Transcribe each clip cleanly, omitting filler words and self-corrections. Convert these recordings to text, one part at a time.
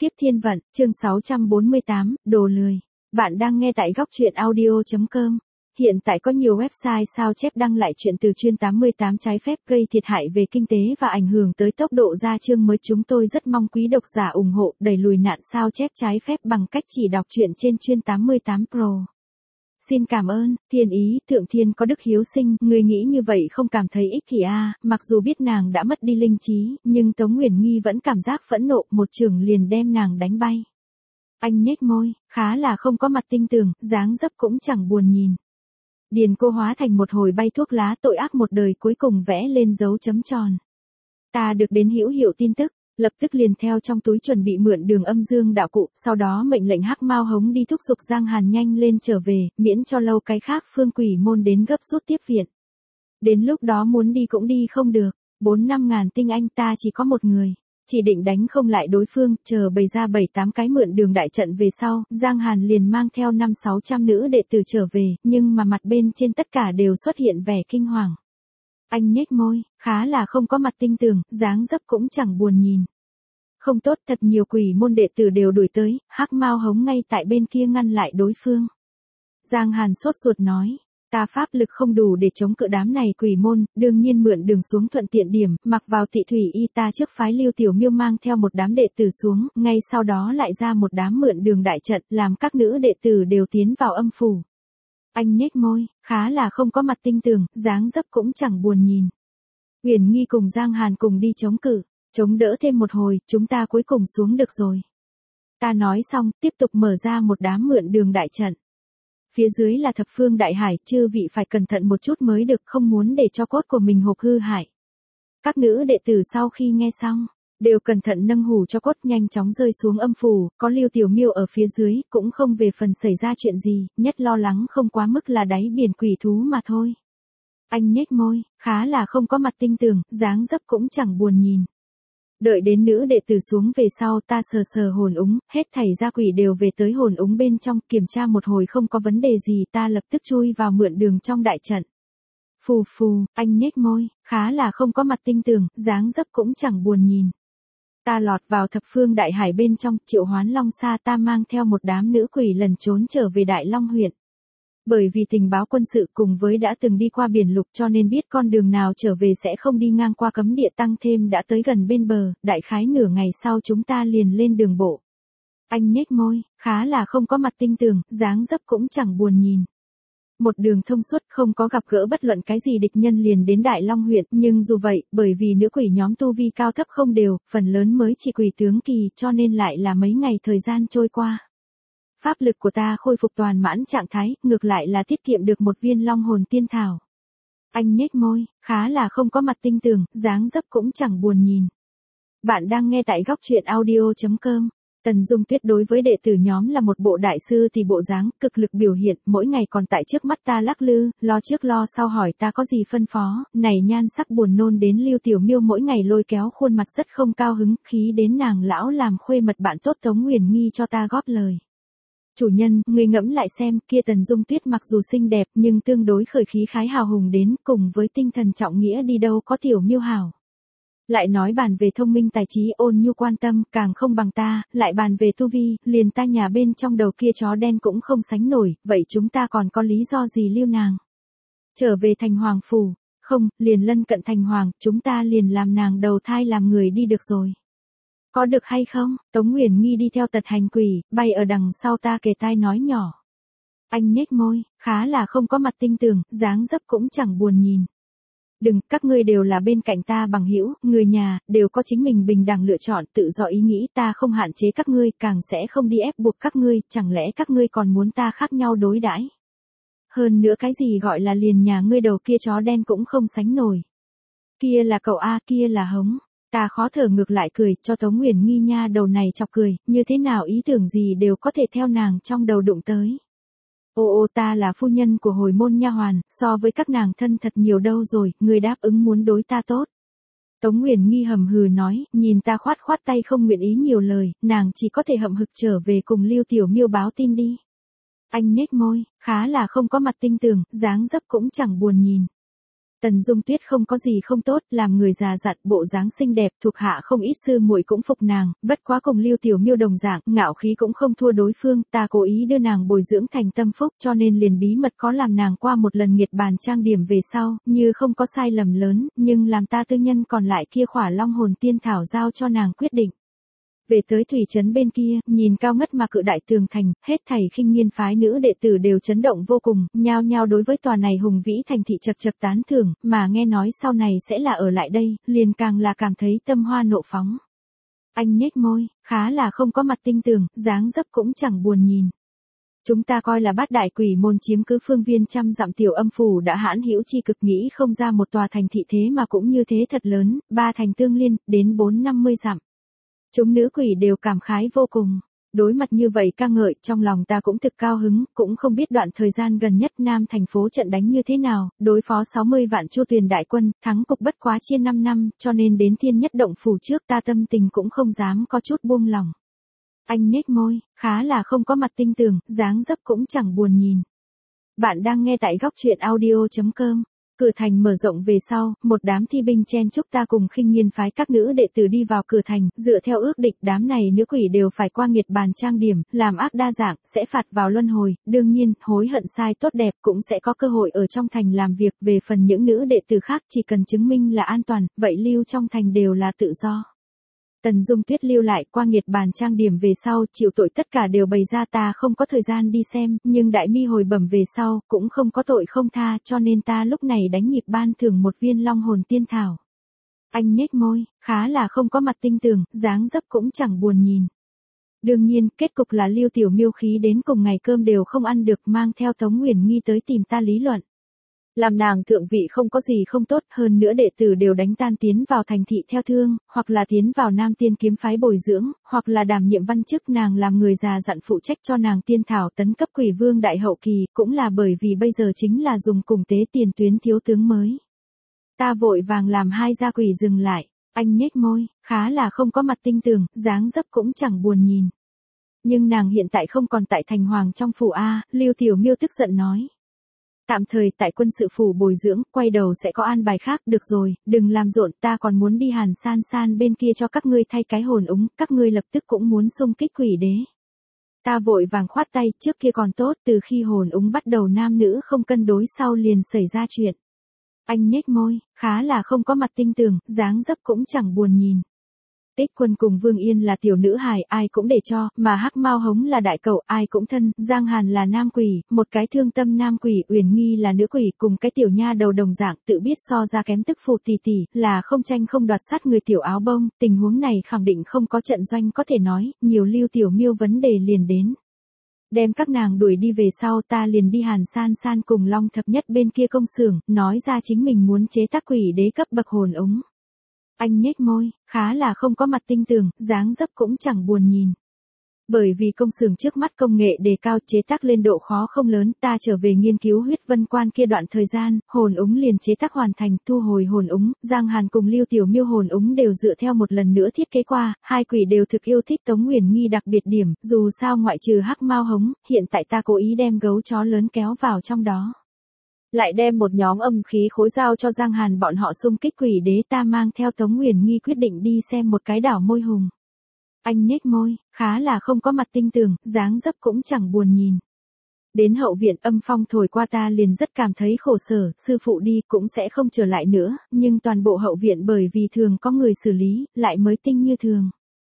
Kiếp thiên vận, chương 648, đồ lười. Bạn đang nghe tại góc truyện audio.com. Hiện tại có nhiều website sao chép đăng lại chuyện từ chuyên 88 trái phép gây thiệt hại về kinh tế và ảnh hưởng tới tốc độ ra chương mới. Chúng tôi rất mong quý độc giả ủng hộ đẩy lùi nạn sao chép trái phép bằng cách chỉ đọc truyện trên chuyên 88 Pro. Xin cảm ơn, thiên ý, thượng thiên có đức hiếu sinh, người nghĩ như vậy không cảm thấy ích kỷ à, mặc dù biết nàng đã mất đi linh trí, nhưng Tống Uyển Nghi vẫn cảm giác phẫn nộ, một chưởng liền đem nàng đánh bay. Anh nhếch môi, khá là không có mặt tinh tường, dáng dấp cũng chẳng buồn nhìn. Điền cô hóa thành một hồi bay thuốc lá, tội ác một đời cuối cùng vẽ lên dấu chấm tròn. Ta được đến hữu hiệu tin tức. Lập tức liền theo trong túi chuẩn bị mượn Đường Âm Dương đạo cụ, sau đó mệnh lệnh Hắc Mao Hống đi thúc giục Giang Hàn nhanh lên trở về, miễn cho lâu cái khác Phương Quỷ Môn đến gấp rút tiếp viện. Đến lúc đó muốn đi cũng đi không được, 4-5 ngàn tinh anh ta chỉ có một người, chỉ định đánh không lại đối phương, chờ bày ra 7-8 cái mượn đường đại trận về sau, Giang Hàn liền mang theo 500-600 nữ đệ tử trở về, nhưng mà mặt bên trên tất cả đều xuất hiện vẻ kinh hoàng. Anh nhếch môi, khá là không có mặt tinh tường, dáng dấp cũng chẳng buồn nhìn. Không tốt, thật nhiều quỷ môn đệ tử đều đuổi tới, Hắc Mao Hống ngay tại bên kia ngăn lại đối phương. Giang Hàn sốt ruột nói, ta pháp lực không đủ để chống cự đám này quỷ môn, đương nhiên mượn đường xuống thuận tiện điểm, mặc vào Tị Thủy Y ta trước phái Lưu Tiểu Miêu mang theo một đám đệ tử xuống, ngay sau đó lại ra một đám mượn đường đại trận, làm các nữ đệ tử đều tiến vào âm phủ. Anh nhếch môi, khá là không có mặt tinh tường, dáng dấp cũng chẳng buồn nhìn. Uyển Nghi cùng Giang Hàn cùng đi chống cự, chống đỡ thêm một hồi, chúng ta cuối cùng xuống được rồi. Ta nói xong, tiếp tục mở ra một đám mượn đường đại trận. Phía dưới là thập phương đại hải, chư vị phải cẩn thận một chút mới được, không muốn để cho cốt của mình hộp hư hại. Các nữ đệ tử sau khi nghe xong, đều cẩn thận nâng hủ cho cốt nhanh chóng rơi xuống âm phủ, có Lưu Tiểu Miêu ở phía dưới, cũng không về phần xảy ra chuyện gì, nhất lo lắng không quá mức là đáy biển quỷ thú mà thôi. Anh nhếch môi, khá là không có mặt tinh tường, dáng dấp cũng chẳng buồn nhìn. Đợi đến nữ đệ tử xuống về sau ta sờ sờ hồn úng, hết thảy gia quỷ đều về tới hồn úng bên trong, kiểm tra một hồi không có vấn đề gì, ta lập tức chui vào mượn đường trong đại trận. Phù phù, anh nhếch môi, khá là không có mặt tinh tường, dáng dấp cũng chẳng buồn nhìn. Ta lọt vào thập phương đại hải bên trong, triệu hoán long sa, ta mang theo một đám nữ quỷ lần trốn trở về Đại Long huyện. Bởi vì tình báo quân sự cùng với đã từng đi qua biển lục cho nên biết con đường nào trở về sẽ không đi ngang qua cấm địa, tăng thêm đã tới gần bên bờ, đại khái nửa ngày sau chúng ta liền lên đường bộ. Anh nhếch môi, khá là không có mặt tinh tường, dáng dấp cũng chẳng buồn nhìn. Một đường thông suốt, không có gặp gỡ bất luận cái gì địch nhân, liền đến Đại Long huyện, nhưng dù vậy, bởi vì nữ quỷ nhóm tu vi cao thấp không đều, phần lớn mới chỉ quỷ tướng kỳ, cho nên lại là mấy ngày thời gian trôi qua. Pháp lực của ta khôi phục toàn mãn trạng thái, ngược lại là tiết kiệm được một viên long hồn tiên thảo. Anh nhếch môi, khá là không có mặt tinh tường, dáng dấp cũng chẳng buồn nhìn. Bạn đang nghe tại góc truyện audio.com. Tần Dung Tuyết đối với đệ tử nhóm là một bộ đại sư thì bộ dáng, cực lực biểu hiện, mỗi ngày còn tại trước mắt ta lắc lư, lo trước lo sau hỏi ta có gì phân phó, này nhan sắc buồn nôn đến Lưu Tiểu Miêu mỗi ngày lôi kéo khuôn mặt rất không cao hứng, khí đến nàng lão làm khuê mật bạn tốt Tống Uyển Nghi cho ta góp lời. Chủ nhân, người ngẫm lại xem, kia Tần Dung Tuyết mặc dù xinh đẹp nhưng tương đối khởi khí khái hào hùng đến, cùng với tinh thần trọng nghĩa đi đâu có Tiểu Miêu hảo. Lại nói bàn về thông minh tài trí ôn nhu quan tâm, càng không bằng ta, lại bàn về tu vi, liền ta nhà bên trong đầu kia chó đen cũng không sánh nổi, vậy chúng ta còn có lý do gì lưu nàng? Trở về thành hoàng phủ, không, liền lân cận thành hoàng, chúng ta liền làm nàng đầu thai làm người đi được rồi. Có được hay không? Tống Uyển Nghi đi theo Tật Hành Quỷ, bay ở đằng sau ta kề tai nói nhỏ. Anh nhếch môi, khá là không có mặt tinh tường, dáng dấp cũng chẳng buồn nhìn. Đừng, các ngươi đều là bên cạnh ta bằng hữu, người nhà, đều có chính mình bình đẳng lựa chọn, tự do ý nghĩ, ta không hạn chế các ngươi, càng sẽ không đi ép buộc các ngươi, chẳng lẽ các ngươi còn muốn ta khác nhau đối đãi? Hơn nữa cái gì gọi là liền nhà ngươi đầu kia chó đen cũng không sánh nổi. Kia là cậu A, kia là Hống. Ta khó thở ngược lại cười, cho Tống Uyển Nghi nha đầu này chọc cười, như thế nào ý tưởng gì đều có thể theo nàng trong đầu đụng tới. Ô ta là phu nhân của hồi môn nha hoàn, so với các nàng thân thật nhiều đâu rồi, người đáp ứng muốn đối ta tốt. Tống Uyển Nghi hầm hừ nói, nhìn ta khoát khoát tay không nguyện ý nhiều lời, nàng chỉ có thể hậm hực trở về cùng Lưu Tiểu Miêu báo tin đi. Anh nhếch môi, khá là không có mặt tinh tường, dáng dấp cũng chẳng buồn nhìn. Tần Dung Tuyết không có gì không tốt, làm người già dặn, bộ dáng xinh đẹp, thuộc hạ không ít sư muội cũng phục nàng, bất quá cùng Lưu Tiểu Miêu đồng dạng, ngạo khí cũng không thua đối phương, ta cố ý đưa nàng bồi dưỡng thành tâm phúc, cho nên liền bí mật có làm nàng qua một lần nghiệt bàn trang điểm về sau, như không có sai lầm lớn, nhưng làm ta tư nhân còn lại kia khỏa long hồn tiên thảo giao cho nàng quyết định. Về tới thủy trấn bên kia, nhìn cao ngất mà cự đại tường thành, hết thảy Khinh Nghiên phái nữ đệ tử đều chấn động vô cùng, nhao nhao đối với tòa này hùng vĩ thành thị chật chật tán thưởng, mà nghe nói sau này sẽ là ở lại đây, liền càng là cảm thấy tâm hoa nộ phóng. Anh nhếch môi, khá là không có mặt tinh tường, dáng dấp cũng chẳng buồn nhìn. Chúng ta coi là bát đại quỷ môn chiếm cứ phương viên trăm dặm tiểu âm phủ đã hãn hữu chi cực, nghĩ không ra một tòa thành thị thế mà cũng như thế thật lớn, ba thành tương liên, đến 4-50 dặm. Chúng nữ quỷ đều cảm khái vô cùng. Đối mặt như vậy ca ngợi, trong lòng ta cũng thực cao hứng, cũng không biết đoạn thời gian gần nhất Nam thành phố trận đánh như thế nào, đối phó 60 vạn Chu Tuyền đại quân, thắng cục bất quá chia 5 năm, cho nên đến Thiên Nhất Động phủ trước ta tâm tình cũng không dám có chút buông lòng. Anh nhếch môi, khá là không có mặt tinh tường, dáng dấp cũng chẳng buồn nhìn. Bạn đang nghe tại góc truyện audio.com. Cửa thành mở rộng về sau, một đám thi binh chen chúc ta cùng Khinh Nghiên phái các nữ đệ tử đi vào cửa thành, dựa theo ước định đám này nữ quỷ đều phải qua nghiệt bàn trang điểm, làm ác đa dạng, sẽ phạt vào luân hồi, đương nhiên, hối hận sai tốt đẹp cũng sẽ có cơ hội ở trong thành làm việc, về phần những nữ đệ tử khác chỉ cần chứng minh là an toàn, vậy lưu trong thành đều là tự do. Tần Dung Tuyết lưu lại qua nghiệt bàn trang điểm về sau, chịu tội tất cả đều bày ra, ta không có thời gian đi xem, nhưng đại mi hồi bẩm về sau, cũng không có tội không tha, cho nên ta lúc này đánh nhịp ban thưởng một viên long hồn tiên thảo. Anh nhếch môi, khá là không có mặt tinh tường, dáng dấp cũng chẳng buồn nhìn. Đương nhiên, kết cục là Lưu Tiểu Miêu khí đến cùng ngày cơm đều không ăn được, mang theo Tống Uyển Nghi tới tìm ta lý luận. Làm nàng thượng vị không có gì không tốt, hơn nữa đệ tử đều đánh tan tiến vào thành thị theo thương, hoặc là tiến vào Nam Tiên kiếm phái bồi dưỡng, hoặc là đảm nhiệm văn chức, nàng làm người già dặn phụ trách cho nàng tiên thảo tấn cấp quỷ vương đại hậu kỳ, cũng là bởi vì bây giờ chính là dùng cùng tế tiền tuyến thiếu tướng mới. Ta vội vàng làm hai gia quỷ dừng lại, anh nhếch môi, khá là không có mặt tinh tường, dáng dấp cũng chẳng buồn nhìn. Nhưng nàng hiện tại không còn tại thành hoàng trong phủ A, Lưu Tiểu Miêu tức giận nói. Tạm thời tại quân sự phủ bồi dưỡng, quay đầu sẽ có an bài khác, được rồi, đừng làm rộn, ta còn muốn đi Hàn San San bên kia cho các ngươi thay cái hồn úng, các ngươi lập tức cũng muốn xung kích quỷ đế. Ta vội vàng khoát tay, trước kia còn tốt, từ khi hồn úng bắt đầu nam nữ không cân đối sau liền xảy ra chuyện. Anh nhếch môi, khá là không có mặt tinh tường, dáng dấp cũng chẳng buồn nhìn. Tích Quân cùng Vương Yên là tiểu nữ hài, ai cũng để cho, mà Hắc Mao Hống là đại cẩu, ai cũng thân, Giang Hàn là nam quỷ, một cái thương tâm nam quỷ, Uyển Nghi là nữ quỷ, cùng cái tiểu nha đầu đồng dạng, tự biết so ra kém tức phụ tỷ tỷ, là không tranh không đoạt sát người tiểu áo bông, tình huống này khẳng định không có trận doanh có thể nói, nhiều Lưu Tiểu Miêu vấn đề liền đến. Đem các nàng đuổi đi về sau, ta liền đi Hàn San San cùng Long Thập Nhất bên kia công xưởng, nói ra chính mình muốn chế tác quỷ đế cấp bậc hồn ống. Anh nhếch môi, khá là không có mặt tinh tường, dáng dấp cũng chẳng buồn nhìn. Bởi vì công xưởng trước mắt công nghệ đề cao, chế tác lên độ khó không lớn, ta trở về nghiên cứu huyết vân quan kia đoạn thời gian, hồn úng liền chế tác hoàn thành, thu hồi hồn úng, Giang Hàn cùng Lưu Tiểu Miêu hồn úng đều dựa theo một lần nữa thiết kế qua, hai quỷ đều thực yêu thích Tống Uyển Nghi đặc biệt điểm, dù sao ngoại trừ Hắc Mao Hống, hiện tại ta cố ý đem gấu chó lớn kéo vào trong đó. Lại đem một nhóm âm khí khối giao cho Giang Hàn bọn họ xung kích quỷ đế, ta mang theo Tống Uyển Nghi quyết định đi xem một cái đảo môi hùng. Anh nhếch môi, khá là không có mặt tinh tường, dáng dấp cũng chẳng buồn nhìn. Đến hậu viện âm phong thổi qua ta liền rất cảm thấy khổ sở, sư phụ đi cũng sẽ không trở lại nữa, nhưng toàn bộ hậu viện bởi vì thường có người xử lý, lại mới tinh như thường.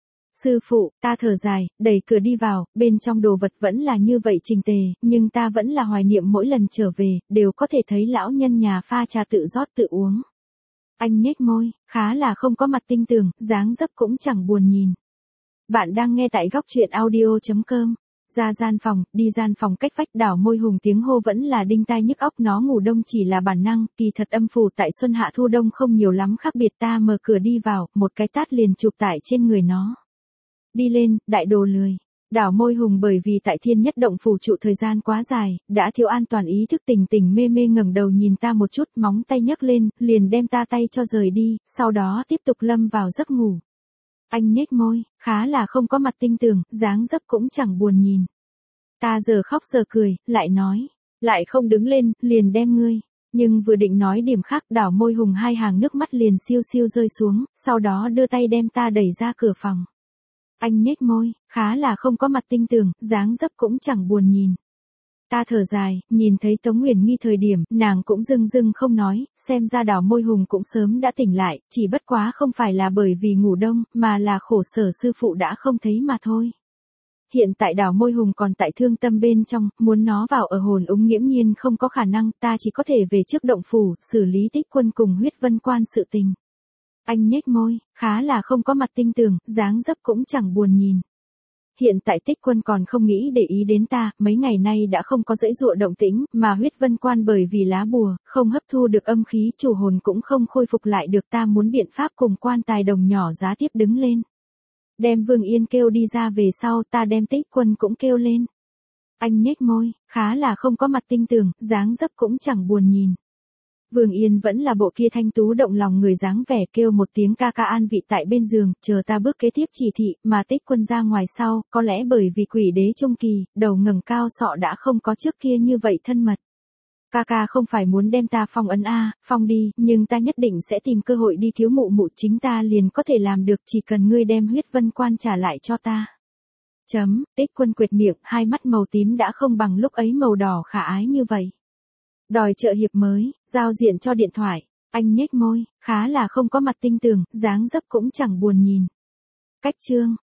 Sư phụ, ta thở dài, đẩy cửa đi vào, bên trong đồ vật vẫn là như vậy chỉnh tề, nhưng ta vẫn là hoài niệm mỗi lần trở về, đều có thể thấy lão nhân nhà pha trà tự rót tự uống. Anh nhếch môi, khá là không có mặt tinh tường, dáng dấp cũng chẳng buồn nhìn. Bạn đang nghe tại góc truyện audio.com. Ra gian phòng, đi gian phòng cách vách đảo môi hùng tiếng hô vẫn là đinh tai nhức óc, nó ngủ đông chỉ là bản năng, kỳ thật âm phủ tại xuân hạ thu đông không nhiều lắm khác biệt, ta mở cửa đi vào, một cái tát liền chụp tại trên người nó. Đi lên, đại đồ lười. Đảo môi hùng bởi vì tại Thiên Nhất Động phủ trụ thời gian quá dài, đã thiếu an toàn ý thức, tỉnh tỉnh mê mê ngẩng đầu nhìn ta một chút, móng tay nhấc lên, liền đem ta tay cho rời đi, sau đó tiếp tục lâm vào giấc ngủ. Anh nhếch môi, khá là không có mặt tinh tường, dáng dấp cũng chẳng buồn nhìn. Ta giờ khóc giờ cười, lại nói, lại không đứng lên, liền đem ngươi. Nhưng vừa định nói điểm khác, đảo môi Hùng hai hàng nước mắt liền siêu siêu rơi xuống, sau đó đưa tay đem ta đẩy ra cửa phòng. Anh nhếch môi, khá là không có mặt tinh tường, dáng dấp cũng chẳng buồn nhìn. Ta thở dài, nhìn thấy Tống Uyển Nghi thời điểm, nàng cũng dưng dưng không nói, xem ra đảo môi Hùng cũng sớm đã tỉnh lại, chỉ bất quá không phải là bởi vì ngủ đông, mà là khổ sở sư phụ đã không thấy mà thôi. Hiện tại đảo môi Hùng còn tại thương tâm bên trong, muốn nó vào ở hồn úng nghiễm nhiên không có khả năng, ta chỉ có thể về trước động phủ, xử lý Tích Quân cùng Huyết Vân Quan sự tình. Anh nhếch môi, khá là không có mặt tinh tường, dáng dấp cũng chẳng buồn nhìn. Hiện tại Tích Quân còn không nghĩ để ý đến ta, mấy ngày nay đã không có dãy dụa động tĩnh, mà Huyết Vân Quan bởi vì lá bùa, không hấp thu được âm khí, chủ hồn cũng không khôi phục lại được, ta muốn biện pháp cùng quan tài đồng nhỏ giá tiếp đứng lên. Đem Vương Yên kêu đi ra về sau, ta đem Tích Quân cũng kêu lên. Anh nhếch môi, khá là không có mặt tinh tường, dáng dấp cũng chẳng buồn nhìn. Vương Yên vẫn là bộ kia thanh tú động lòng người dáng vẻ, kêu một tiếng ca ca an vị tại bên giường, chờ ta bước kế tiếp chỉ thị, mà Tích Quân ra ngoài sau, có lẽ bởi vì quỷ đế trung kỳ, đầu ngẩng cao sọ đã không có trước kia như vậy thân mật. Ca ca không phải muốn đem ta phong ấn phong đi, nhưng ta nhất định sẽ tìm cơ hội đi cứu mụ mụ, chính ta liền có thể làm được, chỉ cần ngươi đem Huyết Vân Quan trả lại cho ta. Tích Quân quệt miệng, hai mắt màu tím đã không bằng lúc ấy màu đỏ khả ái như vậy. Đòi trợ hiệp mới, giao diện cho điện thoại. Anh nhếch môi, khá là không có mặt tinh tường, dáng dấp cũng chẳng buồn nhìn. Cách chương.